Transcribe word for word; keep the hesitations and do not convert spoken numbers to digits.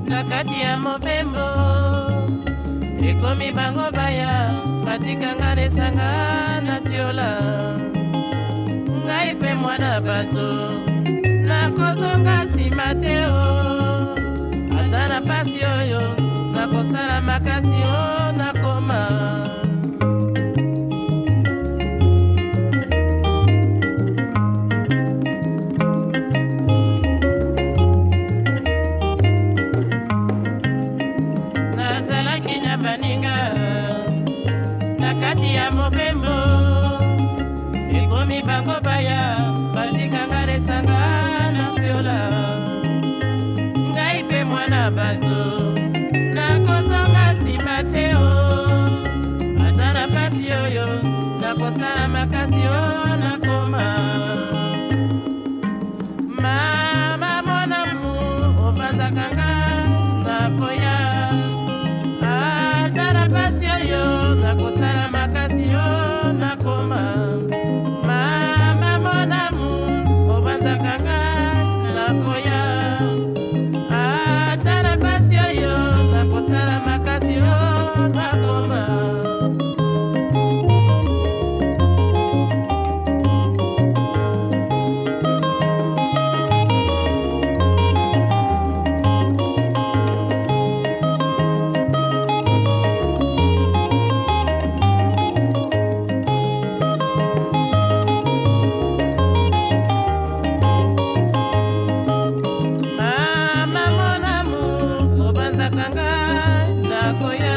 na kati ya mobembo ekomi bango baya batikanga nesanga na tiola ngai pe mwana bato nakozonga nsima te o ata na pasi oyo nakosala makasi o nakoma kati ya mobembo ekomi bango baya batikanga lesanga na viola ngai pe mwana bato nakozonga nsima te o ata na pasi oyo nakosala makasi o nakoma mama monamu obanzakanga nakoya ata na pasi oyo nakosala makasi o nakoma mama monamu obanzakanga nakoya ata na pasi oyo nakosala makasi o nakoma nakoya